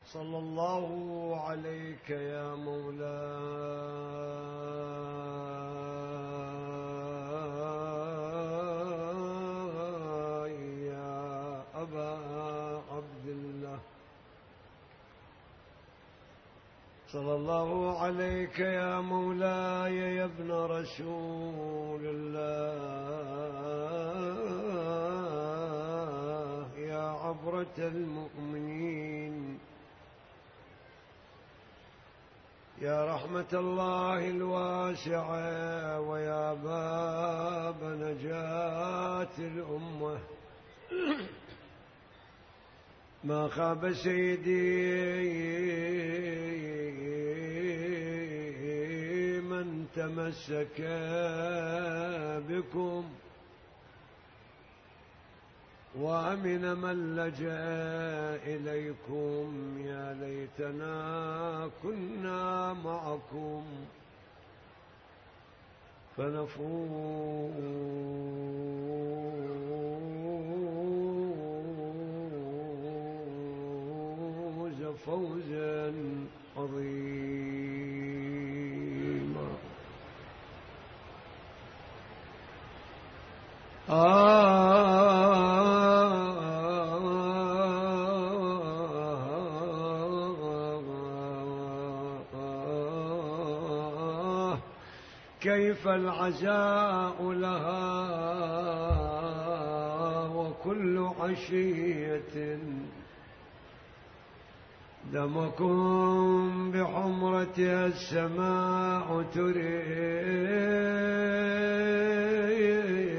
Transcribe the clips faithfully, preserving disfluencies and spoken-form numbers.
صلى الله عليك يا مولاي يا أبا عبد الله، صلى الله عليك يا مولاي يا ابن رسول الله يا عبرة المؤمنين، يا رحمة الله الواسعة ويا باب نجاة الأمة. ما خاب سيدي من تمسك بكم، وأمن من لجأ إليكم. يا ليتنا كنا معكم فنفوز فوزا عظيما. آه كيف العزاء لها وكل عشية دمكم بحمرتها السماء تريد.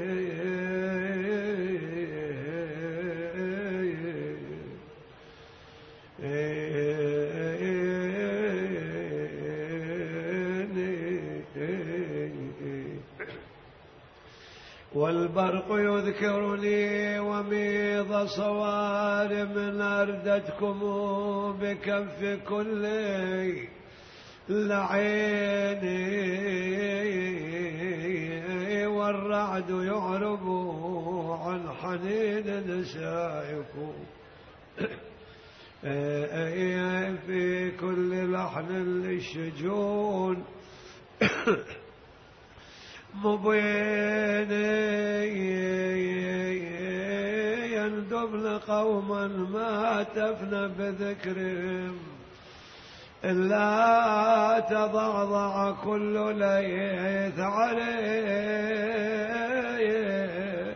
والبرق يذكرني وميض صوارم أردتكم بكف كل لعيني، والرعد يعرب عن حنين نسائكم في كل لحن للشجون مبين يندبن قوما ما تفنى بذكرهم إلا تضعضع كل ليث عليه.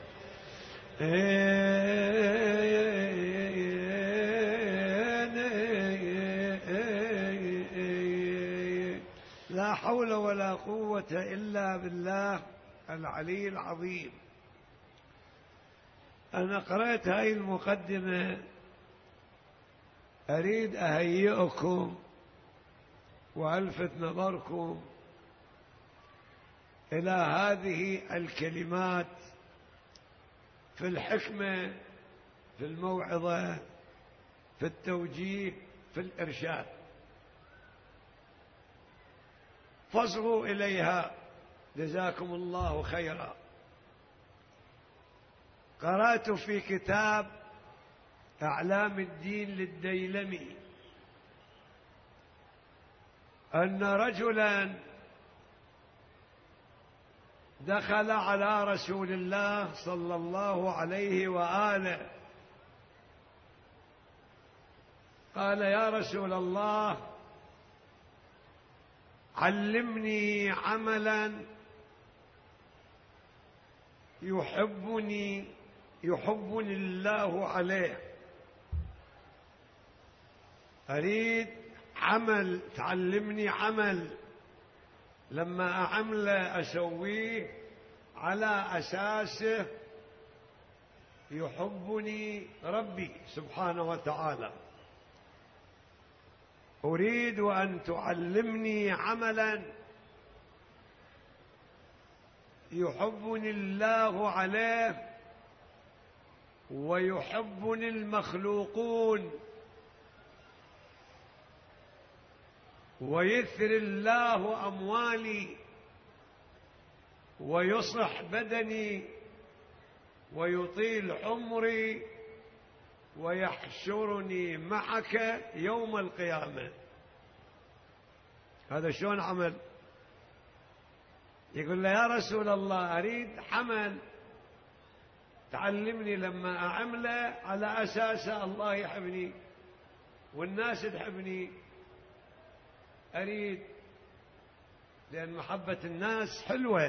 لا حول ولا قوة إلا بالله العلي العظيم. أنا قرأت هذه المقدمة أريد أهيئكم وألفت نظركم إلى هذه الكلمات في الحكمة، في الموعظة، في التوجيه، في الإرشاد، فاصغوا إليها جزاكم الله خيرا. قرأت في كتاب أعلام الدين للديلمي أن رجلا دخل على رسول الله صلى الله عليه وآله قال: يا رسول الله، علمني عملا يحبني يحبني الله عليه. أريد عمل، تعلمني عمل لما أعمل أسويه على أساسه يحبني ربي سبحانه وتعالى. أريد أن تعلمني عملا يحبني الله عليه ويحبني المخلوقون، ويثر الله أموالي ويصلح بدني ويطيل عمري ويحشرني معك يوم القيامة. هذا شلون عمل؟ يقول له يا رسول الله أريد عمل تعلمني لما أعمله على أساس الله يحبني والناس تحبني، أريد، لأن محبة الناس حلوة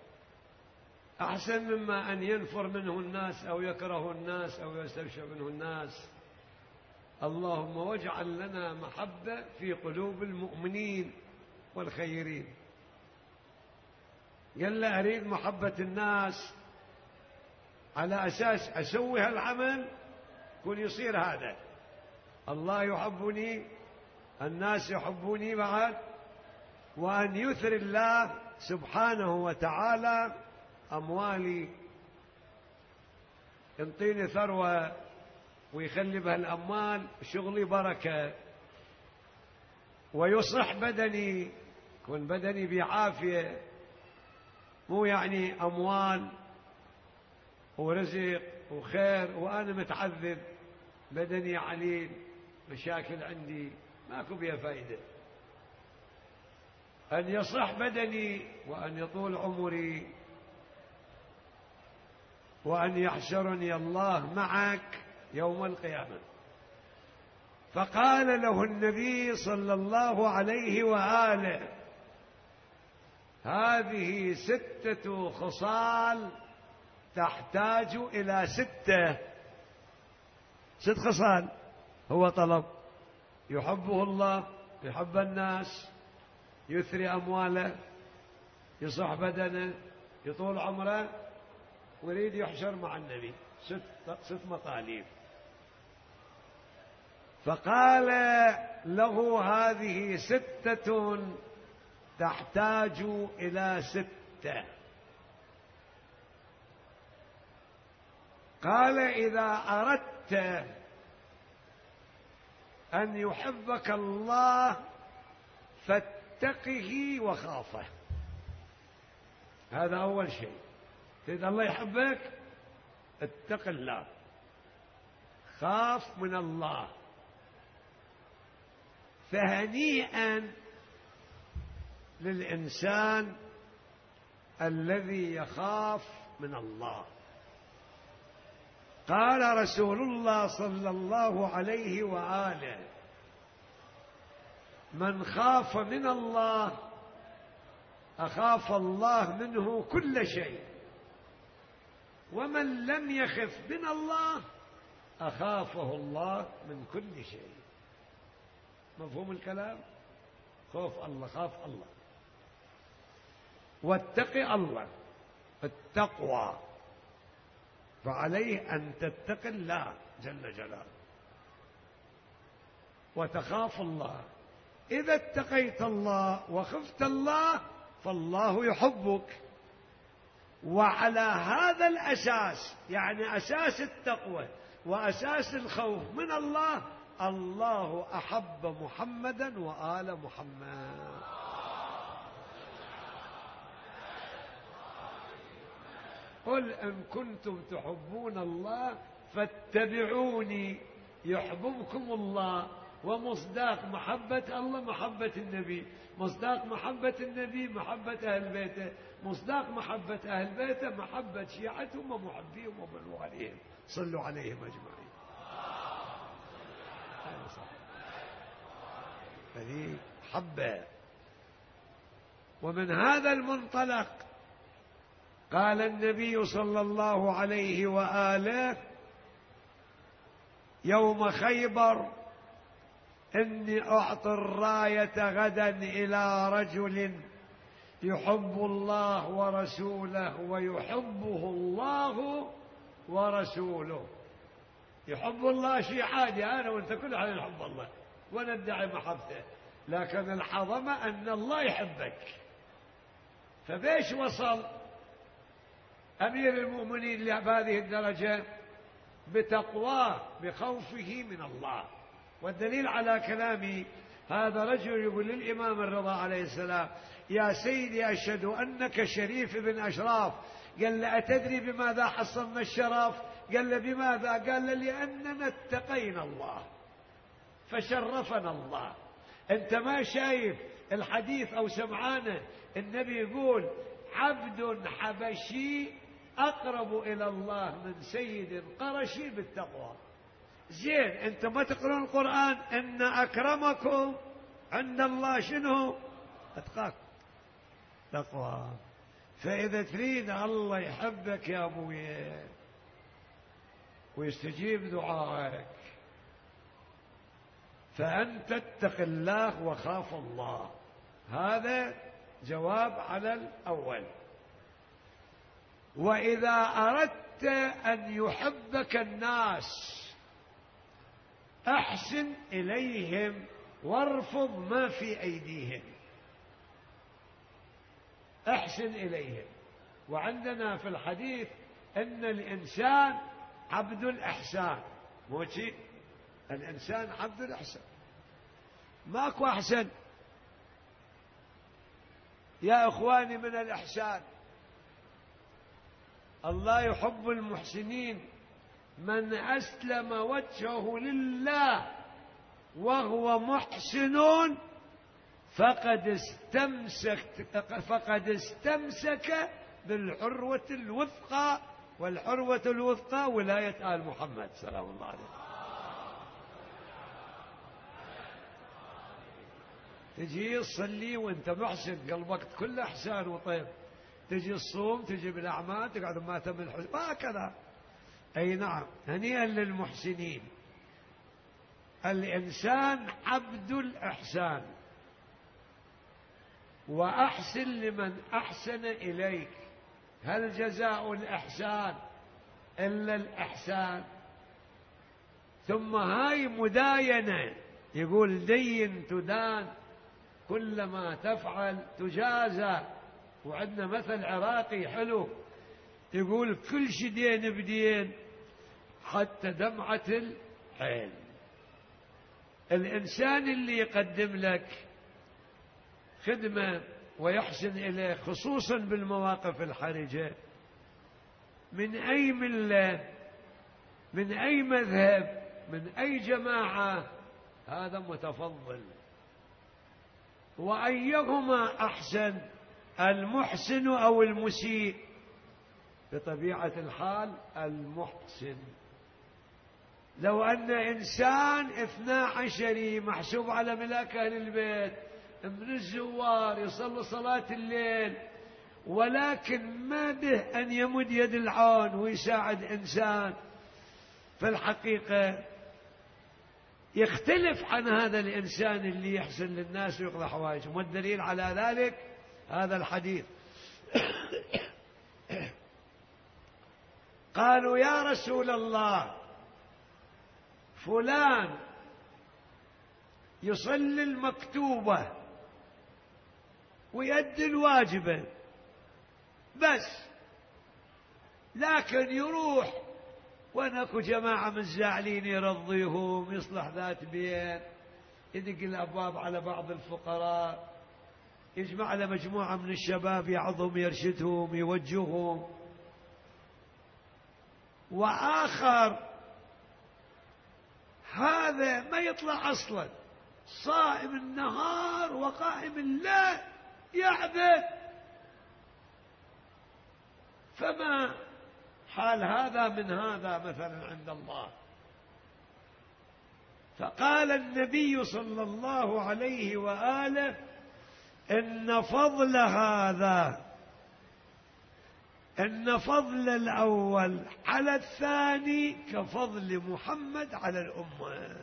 أحسن مما أن ينفر منه الناس أو يكره الناس أو يستبشر منه الناس. اللهم واجعل لنا محبة في قلوب المؤمنين والخيرين. قال له أريد محبة الناس على أساس أسوي هالعمل كل يصير هذا، الله يحبني، الناس يحبوني بعد، وأن يثري الله سبحانه وتعالى أموالي، ينطيني ثروة ويخلي بها الأموال شغلي بركة، ويصح بدني، يكون بدني بعافية، مو يعني أموال ورزق وخير وأنا متعذب بدني عليل مشاكل عندي ماكو بها فايدة. أن يصح بدني وأن يطول عمري وأن يحشرني الله معك يوم القيامة. فقال له النبي صلى الله عليه وآله هذه ستة خصال تحتاج إلى ستة، ست خصال. هو طلب يحبه الله، يحب الناس، يثري أمواله، يصح بدنه، يطول عمره، ويريد يحشر مع النبي. ست, ست مطالب. فقال له هذه ستة تحتاج إلى ستة. قال إذا أردت أن يحبك الله فاتقه وخافه. هذا أول شيء. تريد الله يحبك، اتق الله، خاف من الله. فهنيئا للإنسان الذي يخاف من الله. قال رسول الله صلى الله عليه وآله من خاف من الله أخاف الله منه كل شيء، ومن لم يخف من الله أخافه الله من كل شيء. مفهوم الكلام؟ خوف الله، خاف الله، واتقي الله، التقوى، فعليه أن تتقي الله جل جلاله وتخاف الله. إذا اتقيت الله وخفت الله فالله يحبك. وعلى هذا الأساس، يعني أساس التقوى وأساس الخوف من الله، الله أحب محمدا وآل محمد. قل إن كنتم تحبون الله فاتبعوني يحببكم الله. ومصداق محبة الله محبة النبي، مصداق محبة النبي محبة أهل بيته، مصداق محبة أهل بيته محبة شيعتهم ومحبيهم ومن عليهم. صلوا عليهم أجمعين. هذه حبة. ومن هذا المنطلق قال النبي صلى الله عليه وآله يوم خيبر إني أعطي الراية غدا إلى رجل يحب الله ورسوله ويحبه الله ورسوله. يحب الله شيء عادي، أنا وأنت كل حال نحب الله وندعي محبته، لكن العظمة أن الله يحبك. فبيش وصل أمير المؤمنين لهذه الدرجة؟ بتقواه، بخوفه من الله. والدليل على كلامي هذا رجل يقول للإمام الرضا عليه السلام يا سيدي أشهد أنك شريف بن أشراف. قال له أتدري بماذا حصلنا الشرف؟ قال له بماذا؟ قال له لأننا اتقينا الله فشرفنا الله. أنت ما شايف الحديث أو سمعانه النبي يقول عبد حبشي أقرب إلى الله من سيد قرشي بالتقوى. زين أنت ما تقرأون القرآن إن أكرمكم عند الله شنو؟ أتقاكم تقوى. فإذا تريد الله يحبك يا أبوي ويستجيب دعائك فأنت اتق الله وخاف الله. هذا جواب على الأول. وإذا أردت أن يحبك الناس أحسن إليهم وارفض ما في أيديهم. أحسن إليهم. وعندنا في الحديث أن الإنسان عبد الإحسان. مو شيء الإنسان عبد الإحسان ماكو أحسن يا إخواني من الإحسان. الله يحب المحسنين. من أسلم وجهه لله وهو محسن فقد استمسك فقد استمسك بالعروة الوثقى. والعروة الوثقى ولاية آل محمد سلام الله عليه. تجي تصلي وانت محسن قلبك كله احسان وطيب، تجي الصوم تجي بالاعمال تقعد ما تم الحزن هكذا. اي نعم هنيئا للمحسنين. الانسان عبد الاحسان واحسن لمن احسن اليك. هل جزاء الاحسان الا الاحسان؟ ثم هاي مداينه. يقول دين تدان كلما تفعل تجازى. وعندنا مثل عراقي حلو يقول كل شي دين بدين حتى دمعة العين. الإنسان اللي يقدم لك خدمة ويحسن إليك خصوصا بالمواقف الحرجة من أي ملة من أي مذهب من أي جماعة هذا متفضل. وأيهما أحسن المحسن أو المسيء؟ بطبيعة الحال المحسن. لو أن إنسان اثنا عشري محسوب على ملاك أهل البيت من الزوار يصلي صلاة الليل ولكن ما به أن يمد يد العون ويساعد إنسان، في الحقيقة يختلف عن هذا الإنسان اللي يحسن للناس ويقضي حوائجهم. والدليل على ذلك هذا الحديث. قالوا يا رسول الله فلان يصلي المكتوبة ويؤدي الواجبة بس، لكن يروح وناكو جماعة من الزاعلين يرضيهم يصلح ذات بين يدق الأبواب على بعض الفقراء يجمع على مجموعة من الشباب يعظهم يرشدهم يوجههم. وآخر هذا ما يطلع أصلا صائم النهار وقائم الليل يعبد، فما حال هذا من هذا مثلا عند الله؟ فقال النبي صلى الله عليه وآله إن فضل هذا إن فضل الأول على الثاني كفضل محمد على الأمة.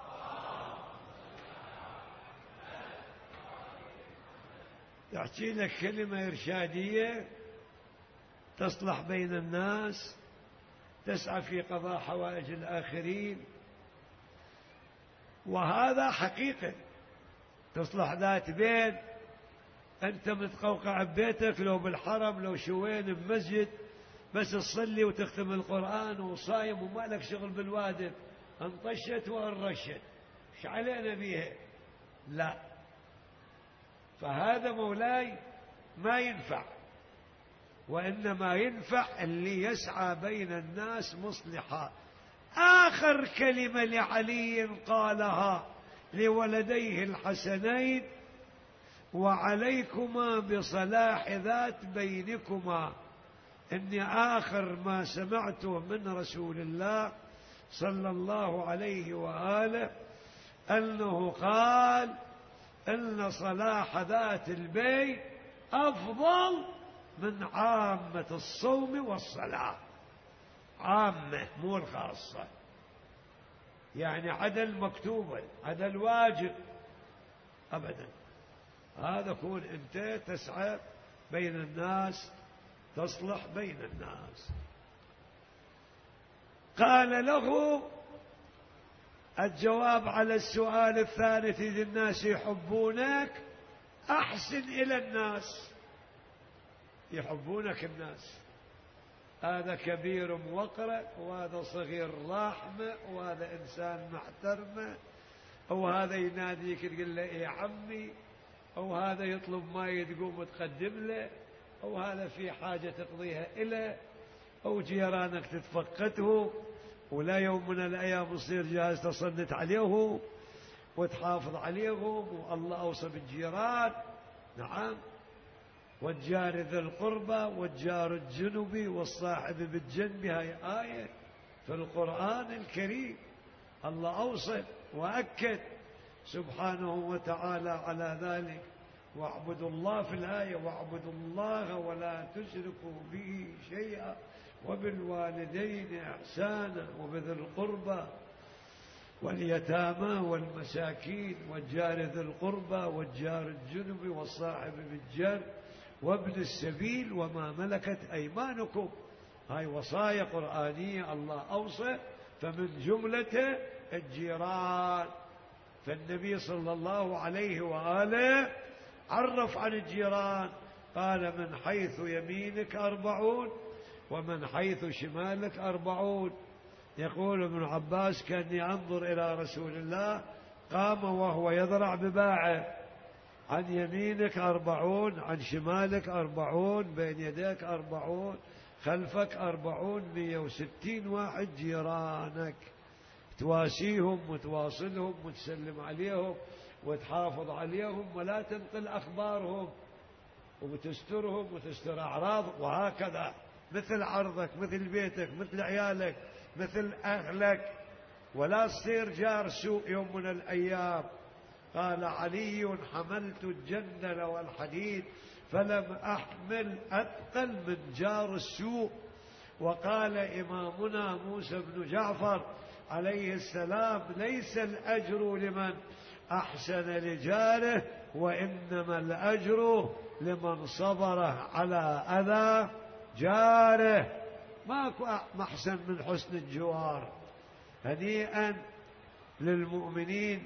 يحكي لك كلمة إرشادية تصلح بين الناس، تسعى في قضاء حوائج الآخرين، وهذا حقيقة تصلح ذات بين. أنت متقوقع ببيتك لو بالحرم لو شوين بمسجد بس تصلي وتختم القرآن وصايم وما لك شغل بالوادب، انطشت وانرشت ايش علينا بيها؟ لا، فهذا مولاي ما ينفع. وإنما ينفع اللي يسعى بين الناس مصلحا. آخر كلمة لعلي قالها لولديه الحسنين: وعليكما بصلاح ذات بينكما. إني آخر ما سمعته من رسول الله صلى الله عليه وآله أنه قال إن صلاح ذات البين أفضل من عامة الصوم والصلاة. عامة مو الخاصة، يعني عدل مكتوبا، عدل واجب أبدا. هذا كون أنت تسعى بين الناس، تصلح بين الناس. قال له الجواب على السؤال الثالث: إذا الناس يحبونك أحسن إلى الناس. يحبونك الناس، هذا كبير موقرة، وهذا صغير راحمة، وهذا إنسان محترمة، أو هذا يناديك تقول له يا عمي، أو هذا يطلب ما تقوم تقدم له، أو هذا في حاجة تقضيها إله، أو جيرانك تتفقده ولا يوم من الأيام يصير جاهز تصنت عليه وتحافظ عليهم. والله أوصى بالجيران، نعم، والجار ذي القربى والجار الجنبي والصاحب بالجنب. هاي آية في القرآن الكريم، الله أوصى وأكد سبحانه وتعالى على ذلك. واعبدوا الله في الآية: واعبدوا الله ولا تشركوا به شيئا وبالوالدين إحسانا وبذي القربى واليتامى والمساكين والجار ذي القربى والجار الجنب والصاحب بالجنب وابن السبيل وما ملكت أيمانكم. هاي وصايا قرآنية الله أوصى، فمن جملة الجيران. فالنبي صلى الله عليه وآله عرف عن الجيران، قال: من حيث يمينك أربعون ومن حيث شمالك أربعون. يقول ابن عباس: كأني أنظر إلى رسول الله قام وهو يضرع بباعه، عن يمينك أربعون، عن شمالك أربعون، بين يديك أربعون، خلفك أربعون، مية وستين واحد جيرانك، تواسيهم وتواصلهم وتسلم عليهم وتحافظ عليهم ولا تنقل أخبارهم وتسترهم وتستر أعراض، وهكذا مثل عرضك، مثل بيتك، مثل عيالك، مثل أهلك، ولا تصير جار سوء يوم من الأيام. قال علي: حملت الجندل والحديد فلم أحمل أثقل من جار السوء. وقال إمامنا موسى بن جعفر عليه السلام: ليس الأجر لمن أحسن لجاره، وإنما الأجر لمن صبر على أذى جاره. ماكو أحسن من حسن الجوار. هنيئا للمؤمنين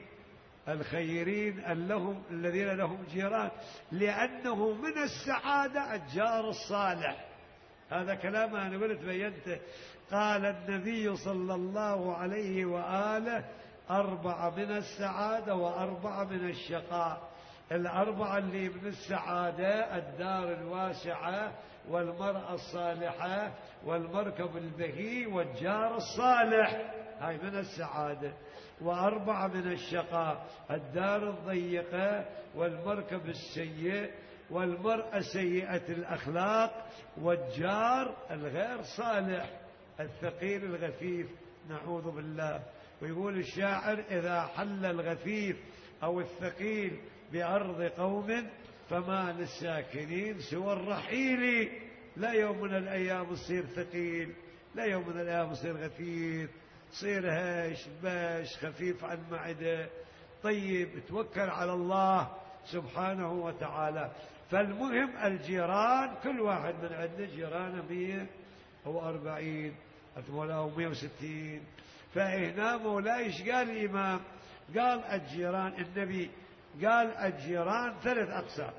الخيرين لهم الذين لهم جيران، لأنه من السعادة الجار الصالح. هذا كلام أنا قلت بينته. قال النبي صلى الله عليه وآله: أربعة من السعادة وأربعة من الشقاء. الأربعة اللي من السعادة: الدار الواسعة والمرأة الصالحة والمركب البهي والجار الصالح، هاي من السعادة. وأربعة من الشقاء: الدار الضيقة والمركب السيء والمرأة سيئة الأخلاق والجار الغير صالح الثقيل الغفيف، نعوذ بالله. ويقول الشاعر: إذا حل الغفيف أو الثقيل بأرض قوم فما للساكنين سوى الرحيل. لا يوم من الأيام يصير ثقيل، لا يوم من الأيام يصير غفيف، صير هش باش خفيف عن معدة، طيب، توكل على الله سبحانه وتعالى. فالمهم الجيران، كل واحد من عندنا جيرانه مية وأربعين أو مية وستين. فهنا مولاي ايش قال الإمام؟ قال الجيران، النبي قال الجيران ثلاث أقسام.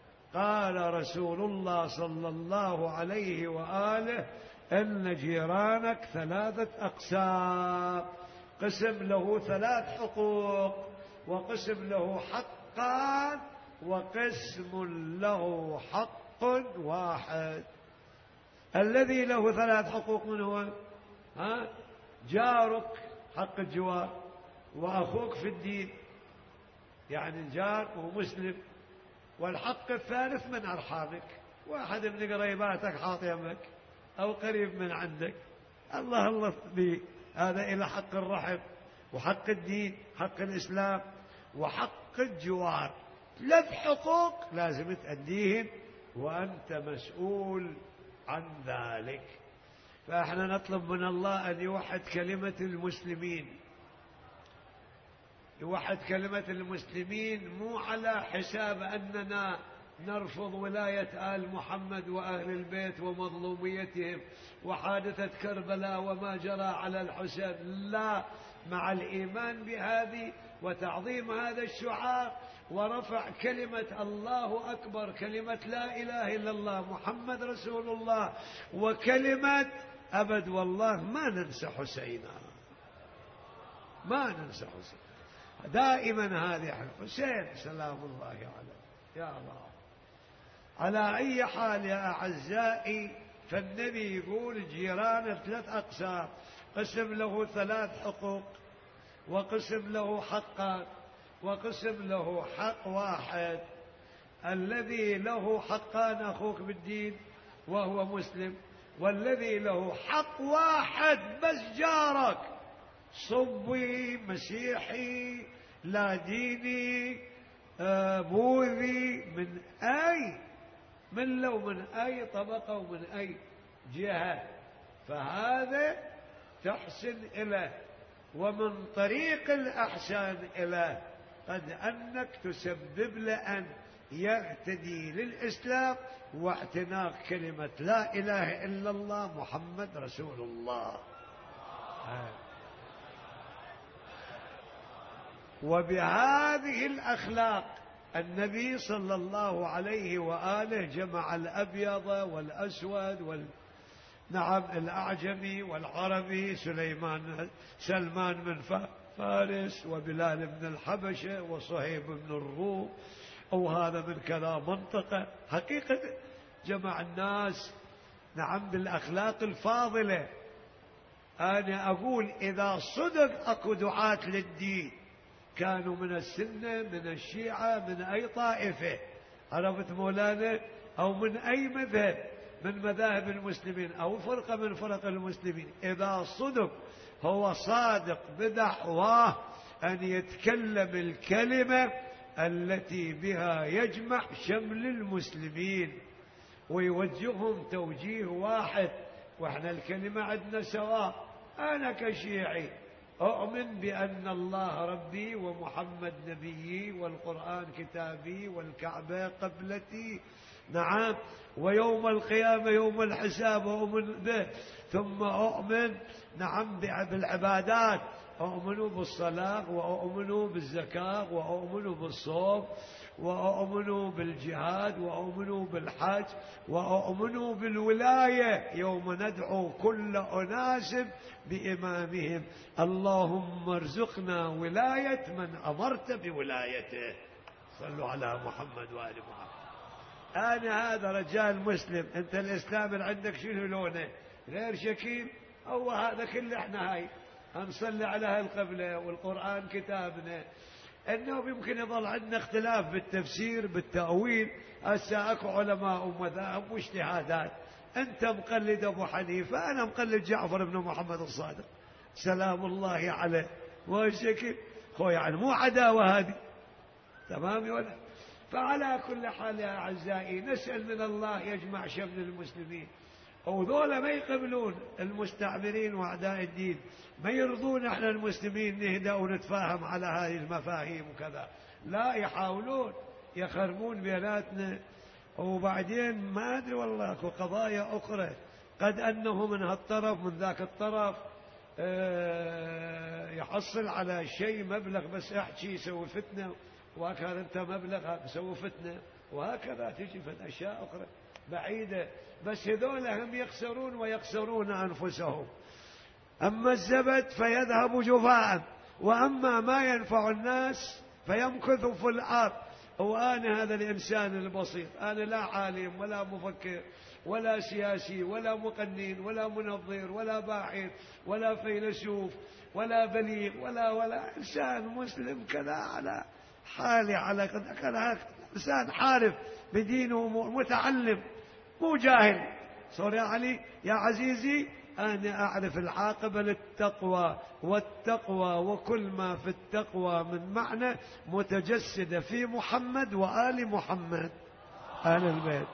قال رسول الله صلى الله عليه وآله: إن جيرانك ثلاثة أقسام، قسم له ثلاث حقوق، وقسم له حقان، وقسم له حق واحد. الذي له ثلاث حقوق من هو؟ ها؟ جارك حق الجوار، وأخوك في الدين يعني الجار ومسلم، والحق الثالث من أرحامك، واحد من قريباتك حاط يمك أو قريب من عندك. الله الله به، هذا إلى حق الرحم وحق الدين، حق الإسلام وحق الجوار. ثلاث حقوق لازم تأديهم وأنت مسؤول عن ذلك. فإحنا نطلب من الله أن يوحد كلمة المسلمين، يوحد كلمة المسلمين، مو على حساب أننا نرفض ولاية آل محمد وأهل البيت ومظلوميتهم وحادثة كربلاء وما جرى على الحسين، لا، مع الإيمان بهذه وتعظيم هذا الشعار ورفع كلمة الله أكبر، كلمة لا إله إلا الله محمد رسول الله، وكلمة أبد والله ما ننسى حسينا، ما ننسى حسين دائما. هذه حسين سلام الله عليه. يا الله. على أي حال يا أعزائي، فالنبي يقول جيران ثلاث أقسام، قسم له ثلاث حقوق، وقسم له حقان، وقسم له حق واحد. الذي له حقان أخوك بالدين وهو مسلم، والذي له حق واحد بس جارك، صبي مسيحي لا ديني بوذي، من أي من لو من أي طبقة ومن أي جهة، فهذا تحسن إليه. ومن طريق الأحسان إليه قد أنك تسبب له أن يهتدي للإسلام واعتناق كلمة لا إله إلا الله محمد رسول الله. وبهذه الأخلاق النبي صلى الله عليه وآله جمع الأبيض والأسود وال نعم الأعجمي والعربي، سليمان سلمان من فارس، وبلال من الحبشة، وصهيب من الروم، وهذا من كذا منطقة. حقيقة جمع الناس نعم بالأخلاق الفاضلة. أنا أقول إذا صدق أكو دعاة للدين كانوا من السنة من الشيعة من أي طائفة، عرفت مولانا، أو من أي مذهب من مذاهب المسلمين أو فرقة من فرق المسلمين، إذا صدق هو صادق بدعواه أن يتكلم الكلمة التي بها يجمع شمل المسلمين ويوجههم توجيه واحد. وإحنا الكلمة عندنا سواء. أنا كشيعي أؤمن بأن الله ربي ومحمد نبيي والقرآن كتابي والكعبة قبلتي، نعم، ويوم القيامة يوم الحساب أؤمن به. ثم أؤمن نعم بالعبادات، أؤمن بالصلاة، وأؤمن بالزكاة، وأؤمن بالصوم، وأؤمن بالجهاد، وأؤمن بالحج، وأؤمن بالولاية يوم ندعو كل أناس بإمامهم. اللهم ارزقنا ولاية من أمرت بولايته. صلوا على محمد وآل محمد. أنا هذا رجال مسلم، أنت الإسلام اللي عندك شنو لونه؟ غير شكيل؟ هو هذا كله احنا هاي نصلي على هالقبلة والقرآن كتابنا. انه يمكن يظل عندنا اختلاف بالتفسير بالتأويل، هسه اكو علماء ومذاهب واجتهادات. انت مقلد ابو حنيفة، انا مقلد جعفر بن محمد الصادق سلام الله عليه. وشكل خو يعني مو عداوة هذه، تمام ولا؟ فعلى كل حال يا أعزائي نسأل من الله يجمع شمل المسلمين، وذولا ما يقبلون المستعمرين وأعداء الدين، ما يرضون احنا المسلمين نهدأ ونتفاهم على هذه المفاهيم وكذا، لا، يحاولون يخربون بيناتنا. وبعدين ما أدري والله اكو قضايا أخرى قد أنه من هالطرف من ذاك الطرف اه يحصل على شيء مبلغ بس احكي يسوي فتنة، وهكذا انت مبلغ يسوي فتنة، وهكذا تجي في أشياء أخرى بعيدة. بس هذول هم يخسرون ويخسرون أنفسهم. أما الزبد فيذهب جفاء، وأما ما ينفع الناس فيمكث في الأرض. وأنا هذا الإنسان البسيط، أنا لا عالم ولا مفكر ولا سياسي ولا مقنن ولا منظر ولا باحث ولا فيلسوف ولا بليغ ولا ولا إنسان مسلم كذا على حالي على كذا، إنسان عارف بدينه متعلم مو جاهل. صار يا علي يا عزيزي أنا أعرف العاقبة للتقوى، والتقوى وكل ما في التقوى من معنى متجسدة في محمد وآل محمد آل البيت.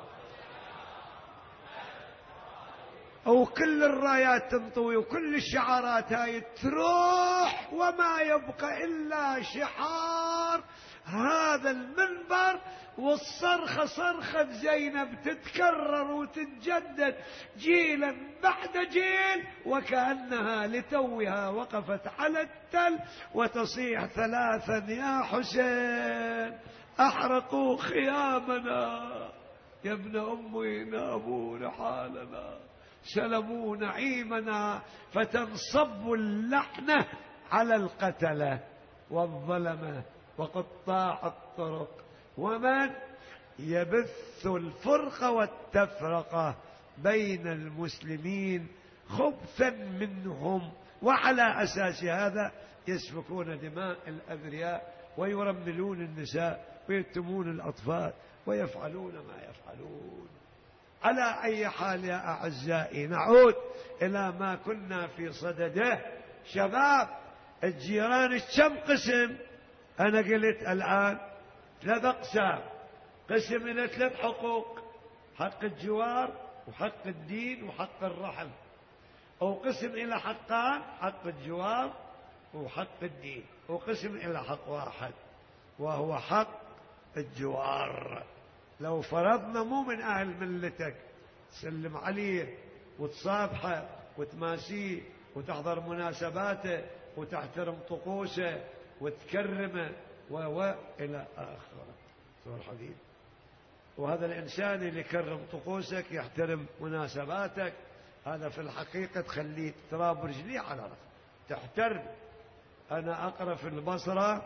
وكل الرايات تنطوي وكل الشعارات هاي تروح وما يبقى إلا شعار هذا المنبر، والصرخة صرخة زينب تتكرر وتتجدد جيلا بعد جيل، وكأنها لتوها وقفت على التل وتصيح ثلاثا يا حسين أحرقوا خيامنا، يا ابن أمي نابوا رحالنا، سلموا نعيمنا، فتنصب اللعنة على القتلة والظلمة وقطاع الطرق ومن يبث الفرقة والتفرقة بين المسلمين خبثا منهم، وعلى أساس هذا يسفكون دماء الأبرياء ويرملون النساء ويتمون الأطفال ويفعلون ما يفعلون. على أي حال يا أعزائي نعود إلى ما كنا في صدده. شباب الجيران كم قسم؟ أنا قلت الآن ثلاث أقسام، قسم إلى ثلاث حقوق: حق الجوار وحق الدين وحق الرحم، أو قسم إلى حقان: حق الجوار وحق الدين، وقسم إلى حق واحد وهو حق الجوار. لو فرضنا مو من أهل ملتك تسلم عليه وتصافحه وتماسيه وتحضر مناسباته وتحترم طقوسه وتكرمه و إلى آخره. صور حبيب، وهذا الإنسان اللي يكرم طقوسك يحترم مناسباتك، هذا في الحقيقة تخليه تراب رجلي على رأسك تحترم. أنا أقرأ في البصرة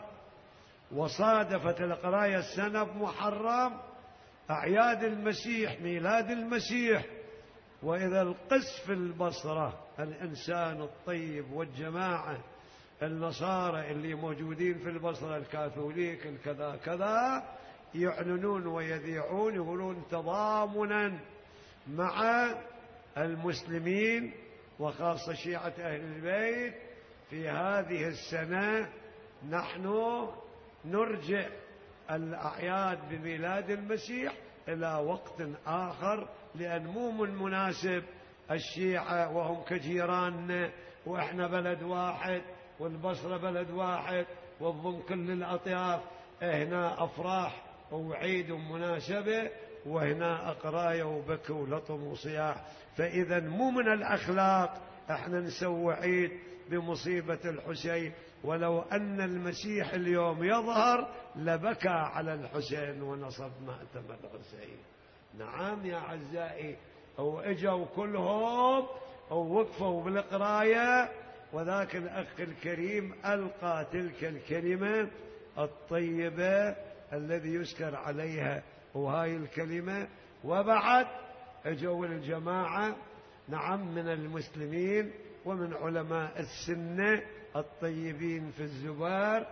وصادفت القراية السنة بمحرم أعياد المسيح ميلاد المسيح، وإذا القس في البصرة الإنسان الطيب والجماعة النصارى اللي موجودين في البصرة الكاثوليك الكذا كذا يعلنون ويذيعون يقولون تضامنا مع المسلمين وخاصة شيعة أهل البيت في هذه السنة نحن نرجع الأعياد بميلاد المسيح إلى وقت آخر، لأن مو من مناسب الشيعة وهم كجيراننا وإحنا بلد واحد والبصرة بلد واحد والضم كل الأطياف، هنا أفراح وعيد ومناسبة وهنا أقراية وبكي ولطم وصياح. فإذا مو من الأخلاق إحنا نسوي عيد بمصيبة الحسين، ولو أن المسيح اليوم يظهر لبكى على الحسين ونصب مأتم الحسين. نعم يا أعزائي، أو إجوا كلهم أو وقفوا بالقراية، وذاك الأخ الكريم ألقى تلك الكلمة الطيبة الذي يذكر عليها وهاي الكلمة. وبعد أجوا الجماعة نعم من المسلمين ومن علماء السنة الطيبين في الزبار،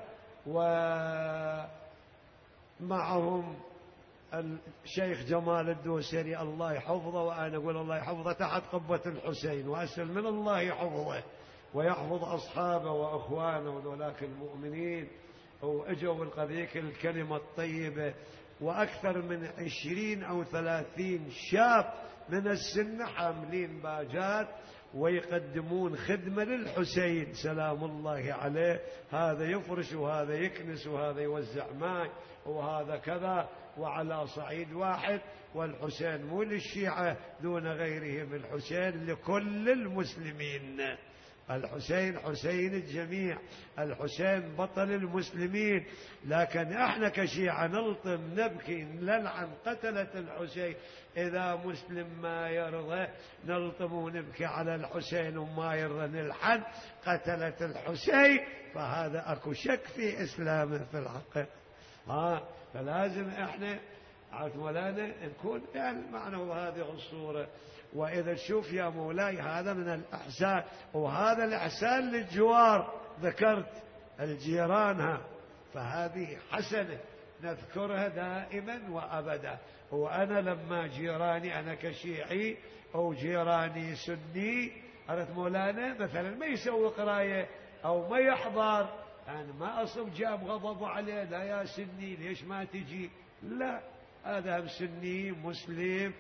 ومعهم الشيخ جمال الدوسري الله يحفظه، وأنا أقول الله يحفظه تحت قبة الحسين، وأسأل من الله يحفظه ويحفظ أصحابه وأخوانه وذولاك المؤمنين. وأجوا القذيك الكلمة الطيبة، وأكثر من عشرين أو ثلاثين شاب من السنة حاملين باجات ويقدمون خدمة للحسين سلام الله عليه، هذا يفرش وهذا يكنس وهذا يوزع ماء وهذا كذا، وعلى صعيد واحد. والحسين مو للشيعة دون غيرهم، الحسين لكل المسلمين. الحسين حسين الجميع، الحسين بطل المسلمين. لكن احنا كشيعة نلطم نبكي نلعن قتلة الحسين، إذا مسلم ما يرضى نلطم ونبكي على الحسين وما يرضى نلحن قتلة الحسين، فهذا أكو شك في إسلامه في الحقيقة. ها فلازم احنا عاد مولانا نكون يعني معنا بهذه الصورة. وإذا تشوف يا مولاي هذا من الإحسان، وهذا الإحسان للجوار ذكرت الجيرانها، فهذه حسنة نذكرها دائما وأبدا. وأنا لما جيراني أنا كشيعي أو جيراني سني عرفت مولانا مثلا ما يسوي قراية أو ما يحضر، أنا ما أصب جاب غضب عليه لا يا سني ليش ما تجي، لا هذا هم سني مسلم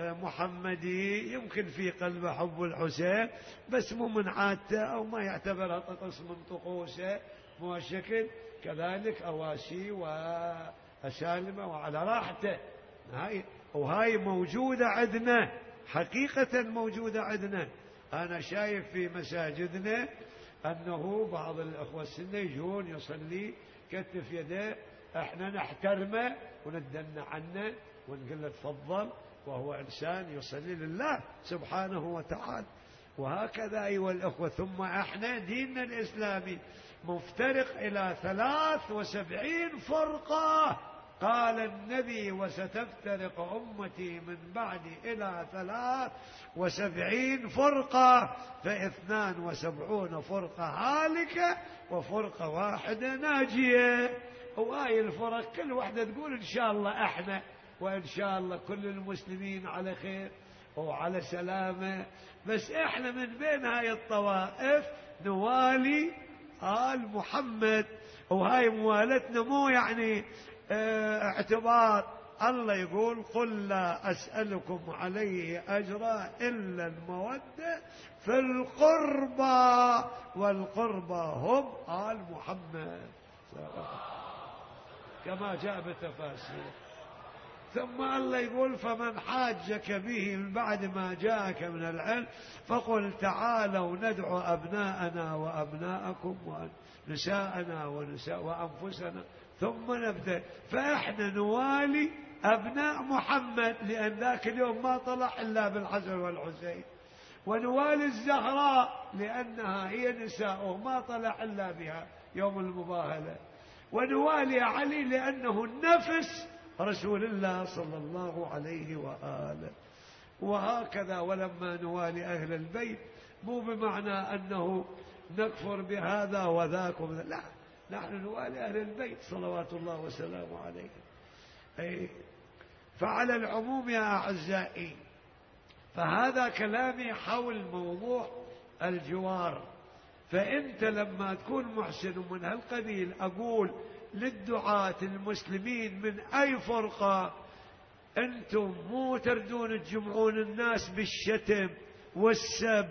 محمدي يمكن في قلبه حب الحسين بس مو من عادته أو ما يعتبرها طقس من طقوسه، مو شكل كذلك أواسي وأسالمة وعلى راحته. هاي وهاي موجودة عندنا حقيقة، موجودة عندنا. أنا شايف في مساجدنا أنه بعض الأخوة السنة يجون يصلي كتف يده، احنا نحترمه وندلنا عنه ونقول له تفضل، وهو إنسان يصلي لله سبحانه وتعالى. وهكذا أيها الأخوة. ثم احنا ديننا الإسلامي مفترق إلى ثلاث وسبعين فرقة، قال النبي وستفترق أمتي من بعدي إلى ثلاث وسبعين فرقة، فاثنان وسبعون فرقة هالكة وفرقة واحدة ناجية. وهاي الفرق كل واحدة تقول إن شاء الله احنا وإن شاء الله كل المسلمين على خير وعلى سلامة، بس احنا من بين هاي الطوائف نوالي آل محمد. وهاي موالتنا مو يعني اه اعتبار، الله يقول قل لا أسألكم عليه أجرا إلا المودة في القربى، والقربى هم آل محمد كما جاء بتفاسير. ثم الله يقول فمن حاجك به من بعد ما جاءك من العلم فقل تعالوا ندعو أبناءنا وأبناءكم ونساءنا ونساء وأنفسنا ثم نبدأ. فإحنا نوالي أبناء محمد لأن ذاك اليوم ما طلع إلا بالحسن والحسين، ونوالي الزهراء لأنها هي نساء ما طلع إلا بها يوم المباهلة، ونوالي علي لأنه النفس رسول الله صلى الله عليه وآله. وهكذا. ولما نوالي أهل البيت مو بمعنى أنه نكفر بهذا وذاك، لا، نحن نوالي أهل البيت صلوات الله وسلامه عليهم. أي فعلى العموم يا أعزائي، فهذا كلامي حول موضوع الجوار. فأنت لما تكون محسن من هالقبيل أقول للدعاة المسلمين من أي فرقة، أنتم مو تردون تجمعون الناس بالشتم والسب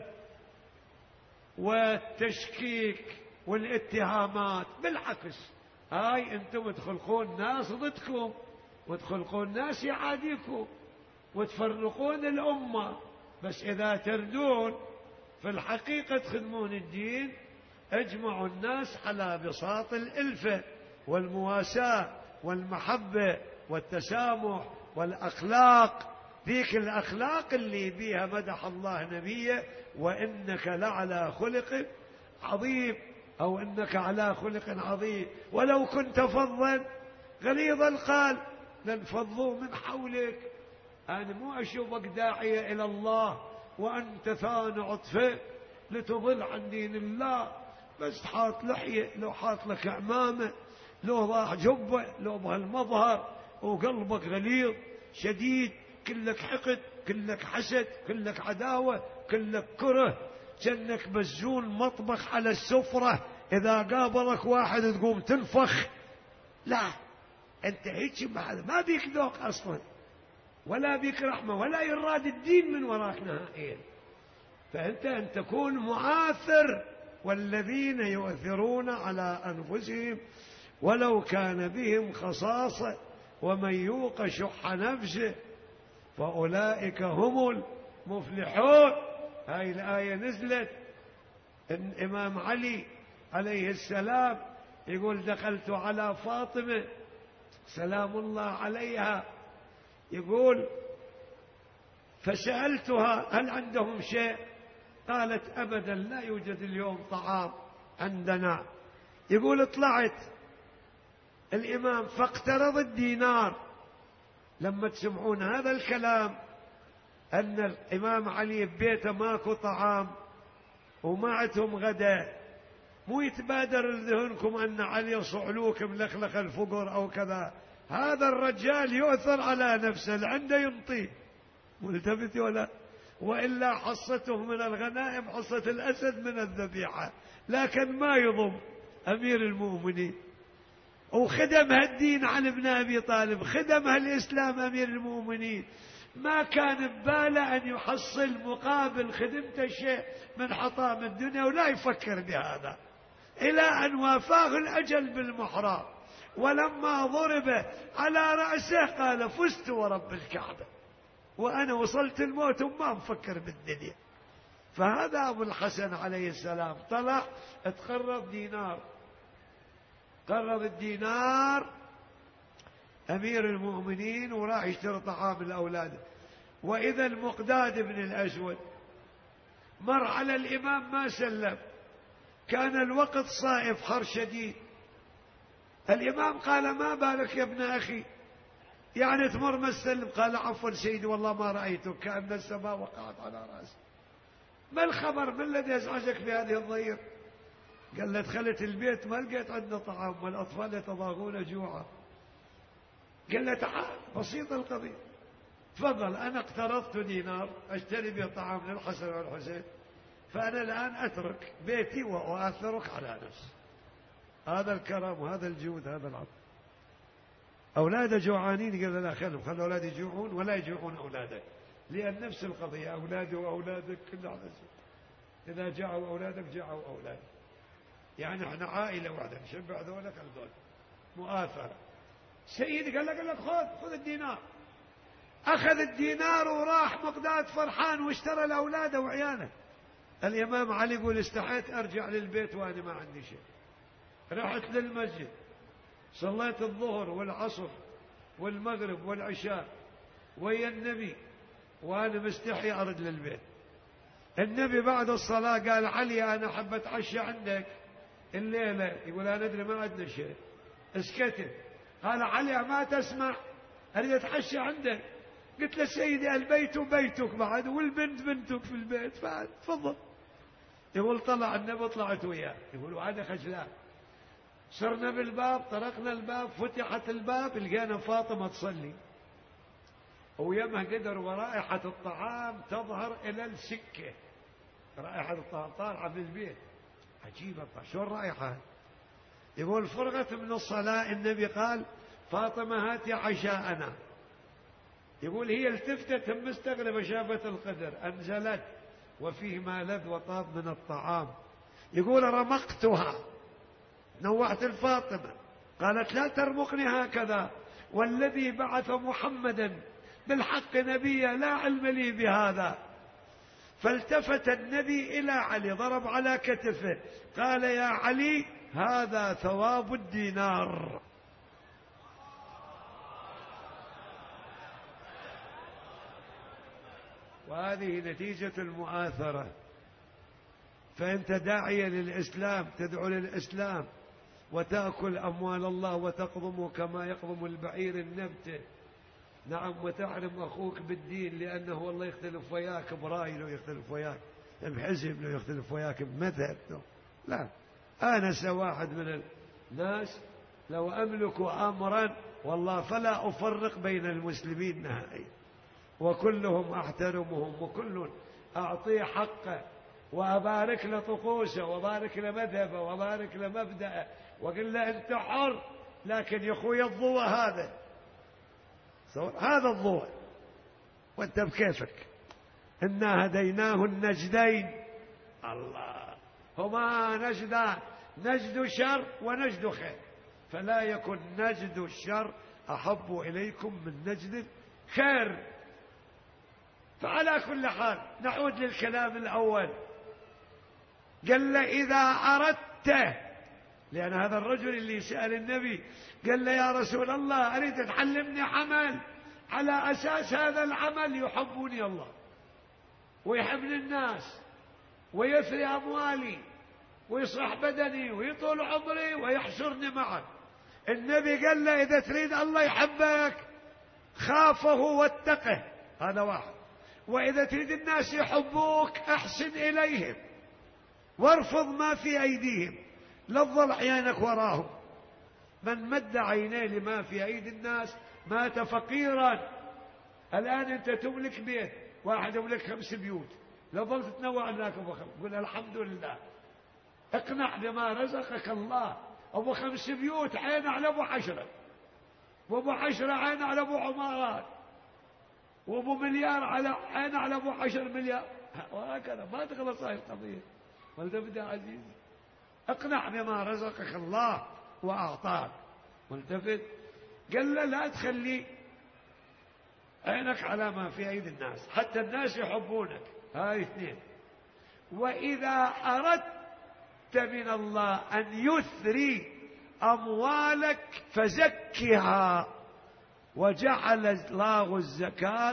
والتشكيك والاتهامات، بالعكس هاي أنتم تخلقون ناس ضدكم وتخلقون ناس يعاديكم وتفرقون الأمة. بس إذا تردون في الحقيقة تخدمون الدين، اجمعوا الناس على بساط الألفة والمواساة والمحبة والتسامح والأخلاق، ذيك الأخلاق اللي بيها مدح الله نبيه وإنك لعلى خلق عظيم، أو إنك على خلق عظيم ولو كنت فظا غليظ القلب لانفضوا من حولك. أنا مو أشوفك داعية إلى الله وأنت ثاني عطفة لتضل عن دين الله، بس حاط لحية، لو حاط لك عمامة، لو ضاع جبة، لو بهالمظهر وقلبك غليظ شديد، كلك حقد، كلك حسد، كلك عداوة، كلك كره، جنك بزون مطبخ على السفرة، إذا قابلك واحد تقوم تنفخ. لا، أنت هيك ما بيك ذوق أصلا، ولا بيك رحمة، ولا يراد الدين من وراك نهائيا. فأنت أن تكون معاثر، والذين يؤثرون على أنفسهم ولو كان بهم خصاصة ومن يوق شح نفسه فأولئك هم المفلحون. هاي الآية نزلت الإمام علي عليه السلام يقول دخلت على فاطمة سلام الله عليها، يقول فسألتها هل عندهم شيء؟ قالت أبدا لا يوجد اليوم طعام عندنا. يقول طلعت الإمام فاقترض الدينار. لما تسمعون هذا الكلام أن الإمام علي ببيته ماكو طعام وما عندهم غداء، مو يتبادر لذهنكم أن علي صعلوك ملخلخ الفقر أو كذا. هذا الرجال يؤثر على نفسه اللي عنده ينطيه، ملتفت ولا؟ وإلا حصته من الغنائم حصة الأسد من الذبيحة، لكن ما يضم أمير المؤمنين. وخدم هالدين على ابن أبي طالب، خدم هالإسلام أمير المؤمنين، ما كان بباله أن يحصل مقابل خدمته شيء من حطام الدنيا، ولا يفكر بهذا إلى أن وافاه الأجل بالمحراب. ولما ضرب على رأسه قال فزت ورب الكعبة، وأنا وصلت الموت وما مفكر بالدنيا. فهذا أبو الحسن عليه السلام طلع اتقرض دينار، قرض الدينار أمير المؤمنين وراح يشتري طعام الأولاد. وإذا المقداد بن الأسود مر على الإمام ما سلم، كان الوقت صائف حر شديد. الإمام قال ما بالك يا ابن أخي، يعني تمر ما تسلم؟ قال عفوا سيدي والله ما رأيتك، كأن السماء وقعت على رأسي. ما الخبر؟ ما الذي يزعجك بهذه الضير؟ قال له دخلت البيت ما لقيت عندنا طعام والأطفال يتضاغون جوعا. قال له تعال بسيط القضية، تفضل أنا اقترضت دينار أشتري به طعام للحسن والحسين، فأنا الآن أترك بيتي وأثرك على نفسي. هذا الكرم وهذا الجود هذا العطف. أولاده جوعانين، قال لا خلهم خلوا أولادي يجوعون ولا يجوعون أولادك، لأن نفس القضية أولادي وأولادك كل على زوج. إذا جاعوا أولادك جاعوا أولادك، يعني احنا عائلة واحدة نشبع ذولك الذول، مؤاثرة. سيدي قال لك قال لك خذ خذ الدينار. أخذ الدينار وراح مقداد فرحان واشترى الأولاد وعياله. الإمام علي يقول استحيت أرجع للبيت وأنا ما عندي شيء. رحت للمسجد صليت الظهر والعصر والمغرب والعشاء ويا النبي وأنا مستحي أرد للبيت. النبي بعد الصلاة قال علي أنا حب أتعشى عندك الليلة. يقول أنا أدري ما عندنا شيء. اسكتت. قال علي ما تسمع أريد أتعشى عندك. قلت له سيدي البيت بيتك بعد والبنت بنتك في البيت، فتفضل. يقول طلع النبي طلعت وياه. يقول وأنا خجلان. صرنا بالباب، طرقنا الباب، فتحت الباب لقينا فاطمة تصلي ويمه قدر ورائحة الطعام تظهر إلى السكة. رائحة الطعام طالعة من البيت عجيبة. شو الرائحة؟ يقول فرغت من الصلاة النبي قال فاطمة هاتي عشاءنا. يقول هي التفتت مستغربة شافت القدر أنزلت وفيه ما لذ وطاب من الطعام. يقول رمقتها نوعت الفاطمة. قالت لا ترمقني هكذا والذي بعث محمدا بالحق نبيا لا علم لي بهذا. فالتفت النبي إلى علي ضرب على كتفه قال يا علي هذا ثواب الدينار. وهذه نتيجة المؤاثرة. فأنت داعية للإسلام تدعو للإسلام وتأكل أموال الله وتقضم كما يقضم البعير النبتة. نعم وتحرم أخوك بالدين لأنه والله يختلف وياك برأي لو يختلف وياك بحزب لو يختلف وياك بمذهب. لا آنس واحد من الناس لو أملك أمرا والله فلا أفرق بين المسلمين نهائيا وكلهم أحترمهم وكل أعطيه حقه وأبارك له طقوسه وأبارك له مذهبه وأبارك له مبدأه وقل له أنت حر. لكن يا أخوي الضوء هذا هذا الضوء وأنت بكيفك. إنا هديناه النجدين. الله هما نجدان، نجد شر ونجد خير، فلا يكن نجد الشر أحب إليكم من نجد خير. فعلى كل حال نعود للكلام الأول. قال له إذا أردت، لأن هذا الرجل اللي سأل النبي قال له يا رسول الله أريد تعلمني عمل على أساس هذا العمل يحبني الله ويحبني الناس ويثري أموالي ويصلح بدني ويطول عمري ويحشرني معه. النبي قال له إذا تريد الله يحبك خافه واتقه، هذا واحد. وإذا تريد الناس يحبوك أحسن إليهم وارفض ما في أيديهم، لا تظل عينك وراهم. من مد عينيه لما في أيدي الناس مات فقيرا. الآن أنت تملك بيت، واحد يملك خمس بيوت، لو ظلت تنوع لك أبو خمس قل الحمد لله، اقنع بما رزقك الله. أبو خمس بيوت عين على أبو عشرة، وأبو عشرة عين على أبو عمارات، وأبو مليار على عين على أبو عشر مليار، وهكذا ما تخلص هاي القضية. والتفت عزيز، اقنع بما رزقك الله وأعطاك. والتفت قال له لا تخلي عينك على ما في أيدي الناس حتى الناس يحبونك، هاي اثنين. وإذا أردت من الله أن يثري أموالك فزكها. وجعل الله الزكاة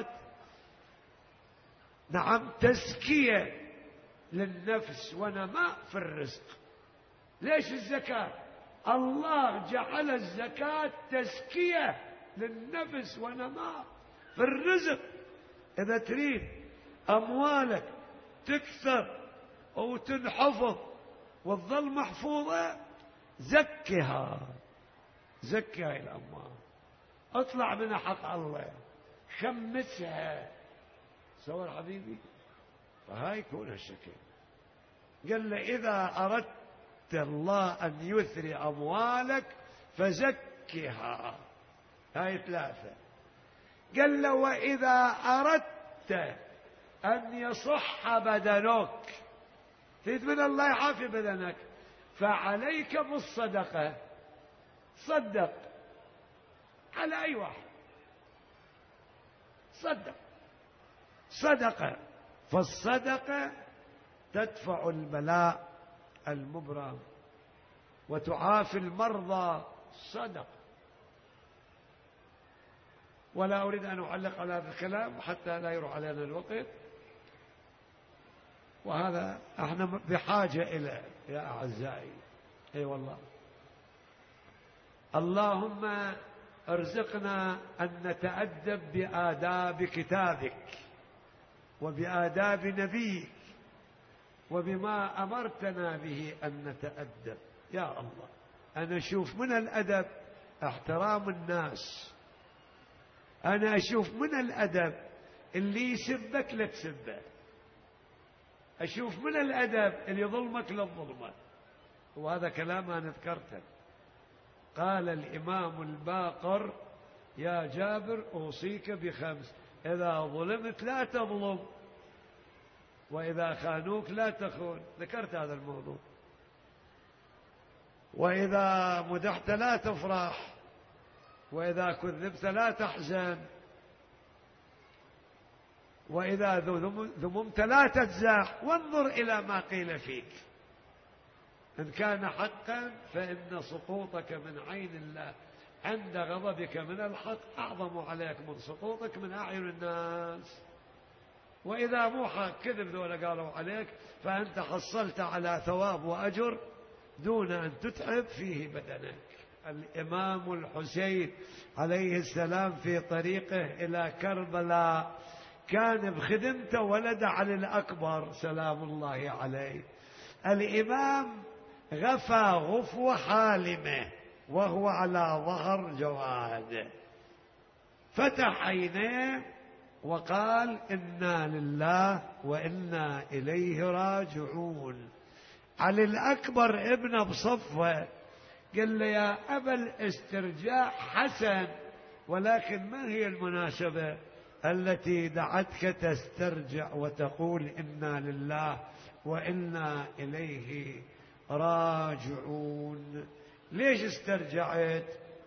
نعم تزكية للنفس ونماء في الرزق. ليش الزكاة؟ الله جعل الزكاة تزكية للنفس ونماء في الرزق. إذا تريد أموالك تكثر أو تنحفظ وتظل محفوظة زكها، زكي هاي الأموال، اطلع من حق الله، خمسها. صور حبيبي، فهاي يكون الشكل. قال له إذا أردت الله أن يثري أموالك فزكها، هاي ثلاثة. قال له وإذا أردت أن يصح بدنك، تريد من الله يعافي بدنك، فعليك بالصدقة. صدق على أي واحد، صدق صدقة. فالصدقة تدفع البلاء المبرم وتعافي المرضى. صدق. ولا أريد أن أعلق على هذا الكلام حتى لا يروح علينا الوقت، وهذا احنا بحاجة إلى يا أعزائي. أي أيوة والله. اللهم ارزقنا أن نتأدب بآداب كتابك وبآداب نبيك وبما أمرتنا به أن نتأدب يا الله. أنا أشوف من الأدب احترام الناس، أنا أشوف من الأدب اللي يسبك لا تسبه، أشوف من الأدب اللي يظلمك لا تظلمه. وهذا كلام أنا ذكرته. قال الإمام الباقر يا جابر أوصيك بخمس: إذا ظلمت لا تظلم، وإذا خانوك لا تخون. ذكرت هذا الموضوع. وإذا مدحت لا تفرح، وإذا كذبت لا تحزن، وإذا ذممت لا تجزع. وانظر إلى ما قيل فيك، إن كان حقا فإن سقوطك من عين الله عند غضبك من الحق أعظم عليك من سقوطك من أعين الناس. وإذا مو حق كذب ذولا قالوا عليك، فأنت حصلت على ثواب وأجر دون أن تتعب فيه بدنك. الإمام الحسين عليه السلام في طريقه إلى كربلاء كان بخدمته ولد علي الأكبر سلام الله عليه. الإمام غفى غفو حالمه وهو على ظهر جواد، فتح عينيه وقال إنا لله وإنا إليه راجعون. علي الأكبر ابن بصفه قال له يا أبا الاسترجاع حسن، ولكن ما هي المناسبة التي دعتك تسترجع وتقول إنا لله وإنا إليه راجعون؟ ليش استرجعت؟